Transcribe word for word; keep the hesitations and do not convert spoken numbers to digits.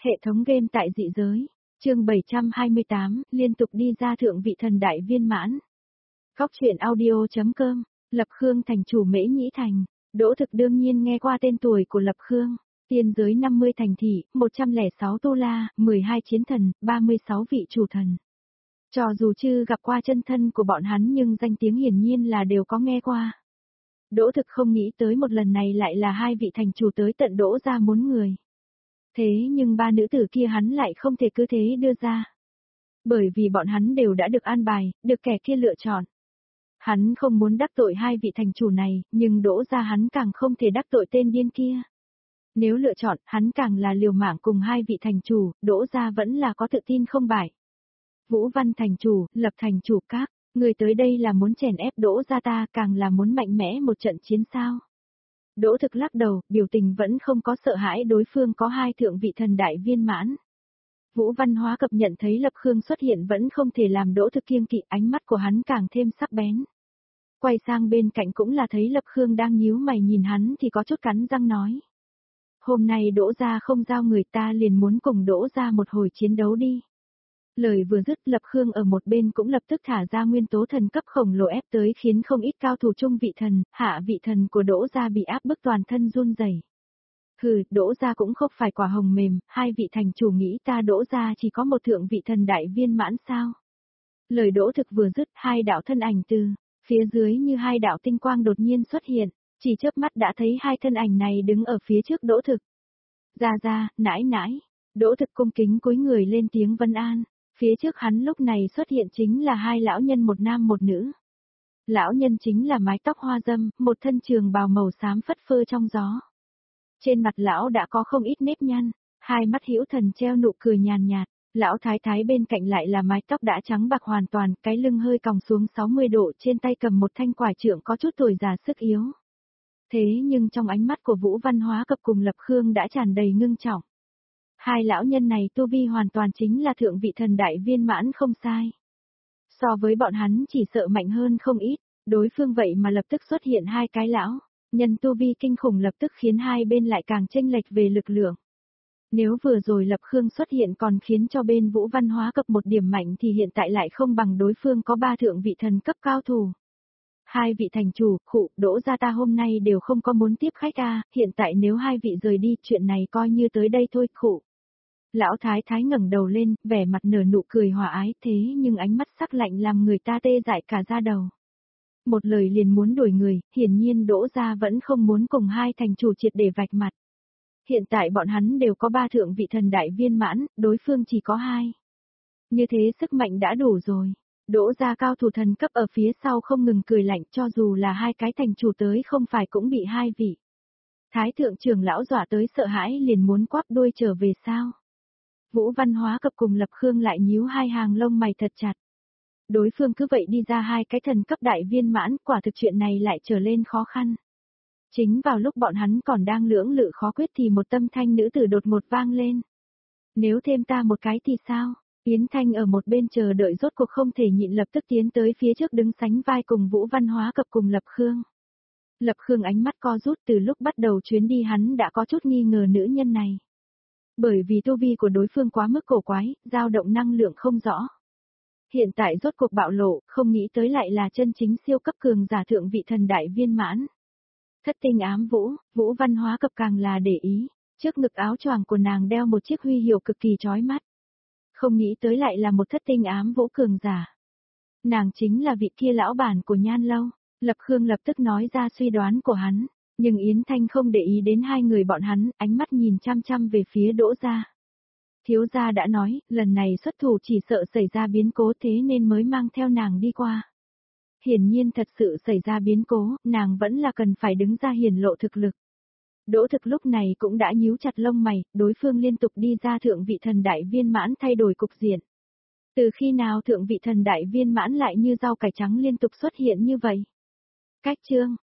Hệ thống game tại dị giới, chương bảy trăm hai mươi tám, liên tục đi ra thượng vị thần đại viên mãn. Góc truyện audio.com, Lập Khương thành chủ Mễ Nhĩ Thành, Đỗ Thực đương nhiên nghe qua tên tuổi của Lập Khương, tiên giới năm mươi thành thị, một trăm lẻ sáu tu la, mười hai chiến thần, ba mươi sáu vị chủ thần. Cho dù chưa gặp qua chân thân của bọn hắn nhưng danh tiếng hiển nhiên là đều có nghe qua. Đỗ Thực không nghĩ tới một lần này lại là hai vị thành chủ tới tận Đỗ ra muốn người. Thế nhưng ba nữ tử kia hắn lại không thể cứ thế đưa ra. Bởi vì bọn hắn đều đã được an bài, được kẻ kia lựa chọn. Hắn không muốn đắc tội hai vị thành chủ này, nhưng Đỗ ra hắn càng không thể đắc tội tên điên kia. Nếu lựa chọn, hắn càng là liều mạng cùng hai vị thành chủ, Đỗ ra vẫn là có tự tin không bại. Vũ Văn thành chủ, Lập thành chủ các, người tới đây là muốn chèn ép Đỗ ra ta, càng là muốn mạnh mẽ một trận chiến sao. Đỗ Thực lắc đầu, biểu tình vẫn không có sợ hãi đối phương có hai thượng vị thần đại viên mãn. Vũ Văn Hóa cập nhận thấy Lập Khương xuất hiện vẫn không thể làm Đỗ Thực kiêng kỵ, ánh mắt của hắn càng thêm sắc bén. Quay sang bên cạnh cũng là thấy Lập Khương đang nhíu mày nhìn hắn thì có chút cắn răng nói. Hôm nay Đỗ ra không giao người ta liền muốn cùng Đỗ ra một hồi chiến đấu đi. Lời vừa dứt Lập Khương ở một bên cũng lập tức thả ra nguyên tố thần cấp khổng lồ ép tới khiến không ít cao thủ trung vị thần, hạ vị thần của Đỗ gia bị áp bức toàn thân run rẩy. Hừ, Đỗ gia cũng không phải quả hồng mềm, hai vị thành chủ nghĩ ta Đỗ gia chỉ có một thượng vị thần đại viên mãn sao. Lời Đỗ Thực vừa dứt hai đạo thân ảnh từ phía dưới như hai đạo tinh quang đột nhiên xuất hiện, chỉ chớp mắt đã thấy hai thân ảnh này đứng ở phía trước Đỗ Thực. Ra ra, nãi nãi, Đỗ Thực cung kính cúi người lên tiếng vân an. Phía trước hắn lúc này xuất hiện chính là hai lão nhân một nam một nữ. Lão nhân chính là mái tóc hoa dâm, một thân trường bào màu xám phất phơ trong gió. Trên mặt lão đã có không ít nếp nhăn, hai mắt hữu thần treo nụ cười nhàn nhạt. Lão thái thái bên cạnh lại là mái tóc đã trắng bạc hoàn toàn, cái lưng hơi còng xuống sáu mươi độ, trên tay cầm một thanh quải trượng có chút tuổi già sức yếu. Thế nhưng trong ánh mắt của Vũ Văn Hóa cập cùng Lập Khương đã tràn đầy ngưng trọng. Hai lão nhân này tu vi hoàn toàn chính là thượng vị thần đại viên mãn không sai. So với bọn hắn chỉ sợ mạnh hơn không ít, đối phương vậy mà lập tức xuất hiện hai cái lão, nhân tu vi kinh khủng lập tức khiến hai bên lại càng chênh lệch về lực lượng. Nếu vừa rồi Lập Khương xuất hiện còn khiến cho bên Vũ Văn Hóa cập một điểm mạnh thì hiện tại lại không bằng đối phương có ba thượng vị thần cấp cao thủ. Hai vị thành chủ, khụ, Đỗ gia ta hôm nay đều không có muốn tiếp khách a, hiện tại nếu hai vị rời đi, chuyện này coi như tới đây thôi, khụ. Lão thái thái ngẩng đầu lên, vẻ mặt nở nụ cười hòa ái thế nhưng ánh mắt sắc lạnh làm người ta tê dại cả da đầu. Một lời liền muốn đuổi người, hiển nhiên Đỗ gia vẫn không muốn cùng hai thành chủ triệt để vạch mặt. Hiện tại bọn hắn đều có ba thượng vị thần đại viên mãn, đối phương chỉ có hai. Như thế sức mạnh đã đủ rồi. Đỗ gia cao thủ thần cấp ở phía sau không ngừng cười lạnh cho dù là hai cái thành chủ tới không phải cũng bị hai vị. Thái thượng trưởng lão dọa tới sợ hãi liền muốn quắp đuôi trở về sao. Vũ Văn Hóa cập cùng Lập Khương lại nhíu hai hàng lông mày thật chặt. Đối phương cứ vậy đi ra hai cái thần cấp đại viên mãn, quả thực chuyện này lại trở lên khó khăn. Chính vào lúc bọn hắn còn đang lưỡng lự khó quyết thì một tâm thanh nữ tử đột ngột vang lên. Nếu thêm ta một cái thì sao? Yến Thanh ở một bên chờ đợi rốt cuộc không thể nhịn lập tức tiến tới phía trước đứng sánh vai cùng Vũ Văn Hóa cập cùng Lập Khương. Lập Khương ánh mắt co rút từ lúc bắt đầu chuyến đi hắn đã có chút nghi ngờ nữ nhân này. Bởi vì tu vi của đối phương quá mức cổ quái, dao động năng lượng không rõ. Hiện tại rốt cuộc bạo lộ, không nghĩ tới lại là chân chính siêu cấp cường giả thượng vị thần đại viên mãn. Thất tinh ám vũ, Vũ Văn Hóa cập càng là để ý, trước ngực áo choàng của nàng đeo một chiếc huy hiệu cực kỳ chói mắt. Không nghĩ tới lại là một thất tinh ám vũ cường giả. Nàng chính là vị kia lão bản của Nhan Lâu, Lập Khương lập tức nói ra suy đoán của hắn. Nhưng Yến Thanh không để ý đến hai người bọn hắn, ánh mắt nhìn chăm chăm về phía Đỗ gia. Thiếu gia đã nói, lần này xuất thủ chỉ sợ xảy ra biến cố thế nên mới mang theo nàng đi qua. Hiển nhiên thật sự xảy ra biến cố, nàng vẫn là cần phải đứng ra hiển lộ thực lực. Đỗ Thực lúc này cũng đã nhíu chặt lông mày, đối phương liên tục đi ra thượng vị thần đại viên mãn thay đổi cục diện. Từ khi nào thượng vị thần đại viên mãn lại như rau cải trắng liên tục xuất hiện như vậy? Cách chương